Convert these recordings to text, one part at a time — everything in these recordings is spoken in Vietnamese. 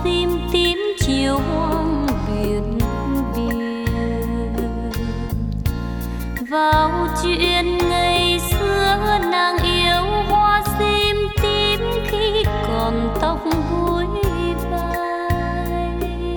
sim tím chiều hoang biển biển. Vào chuyện ngày xưa nàng yêu hoa sim tím khi còn tóc búi bay.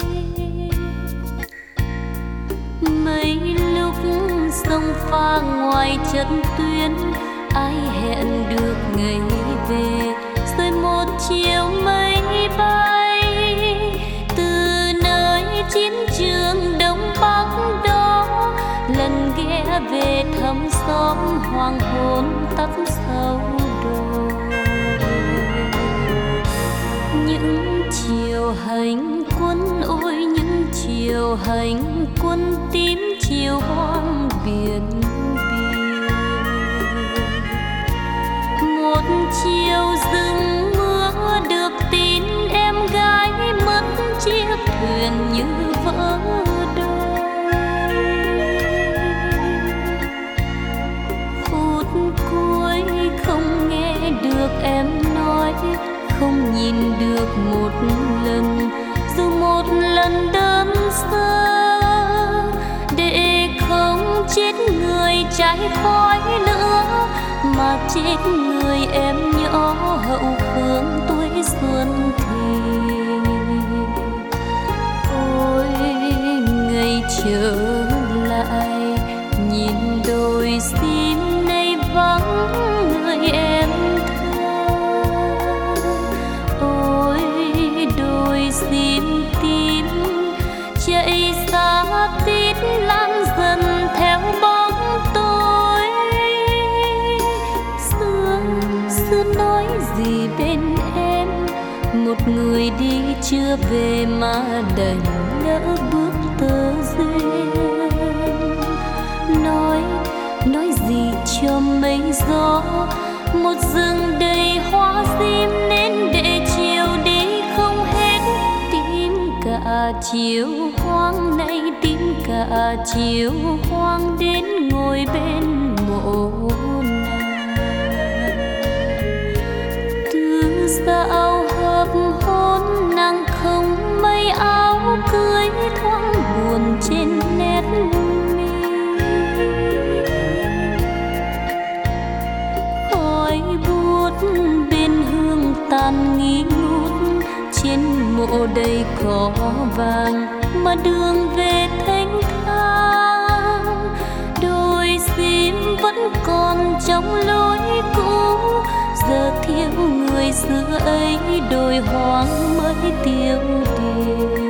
Mấy lúc sông pha ngoài trận tuyến, ai hẹn được ngày về, rồi một chiều mây bay từ nơi chiến trường đông bắc đó, lần ghé về thăm xóm hoàng hôn tắt sâu đồi. Những chiều hành quân, ôi những chiều hành quân tím chiều hoang biển biển. Một chiều rừng mưa được tin em gái mất chiếc thuyền như vỡ đôi. Phút cuối không nghe được em nói, không nhìn được một lần, dù một lần đơn sơ, để không chết người cháy khói lửa, mà chết người em nhỏ hậu phương tuổi xuân thì. Ôi ngày trở lại nhìn đôi sim nay vắng người em thơ. Ôi đôi sim tím chạy xa tít lan dần theo bóng tôi. Xưa nói gì bên em, một người đi chưa về mà đành lỡ bước tơ duyên. Nói gì cho mây gió, một rừng đầy hoa sim nên để chiều đi không hết. Tím cả chiều hoang nay, tím cả chiều hoang đến ngồi bên mộ nàng. Từ dạo hợp hôn nàng không mây áo cưới, thoáng buồn trên nét mi. Khói buốt bên hương tàn nghi ngút, trên mộ đầy cỏ vàng mà đường về thanh thang. Đôi sim vẫn còn trong lối cũ, giờ thiếu người xưa ấy, đôi hoang mới tiêu điều.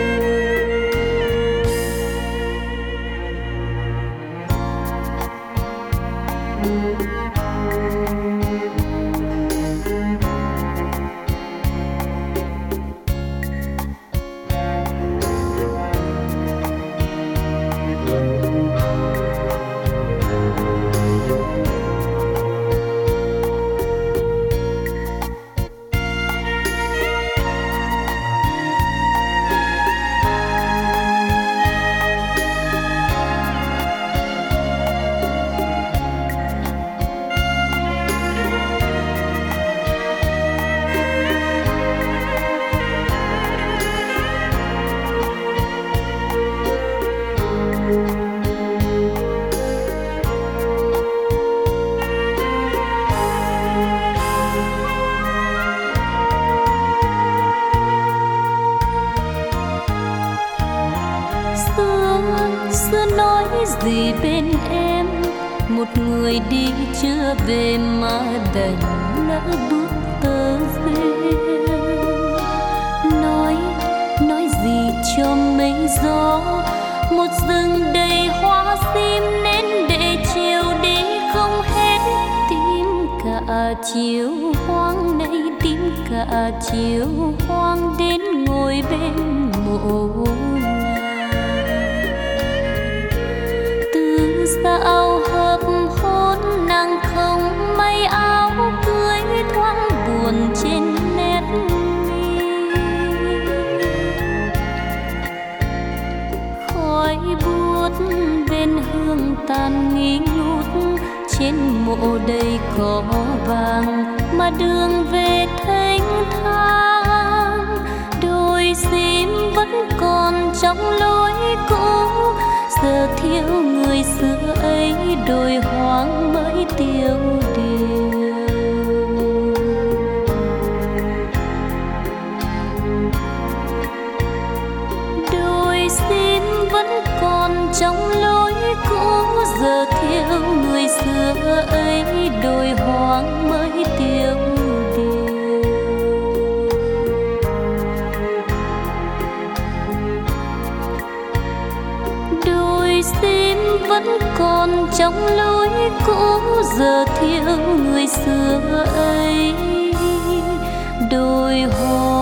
Xưa nói gì bên em, một người đi chưa về mà đành lỡ bước tơ duyên. Nói gì cho mây gió, một rừng đầy hoa sim nên để chiều đi không hết. Tím cả chiều hoang nay, tím cả chiều hoang đến ngồi bên mộ nàng. Dạo hợp hôn nàng không may áo cưới, thoáng buồn trên nét mi. Khói buốt bên hương tàn nghi ngút, trên mộ đầy cỏ vàng mà đường về thanh thang. Đôi vẫn còn trong lối cũ, giờ thiếu người xưa ấy đồi hoang mới tiêu điều. Đồi sim vẫn còn trong lối cũ, giờ thiếu người xưa ấy đồi hoang mới tiêu điều. Đồi sim vẫn còn trong lối cũ, giờ thiếu người xưa ấy đồi hoang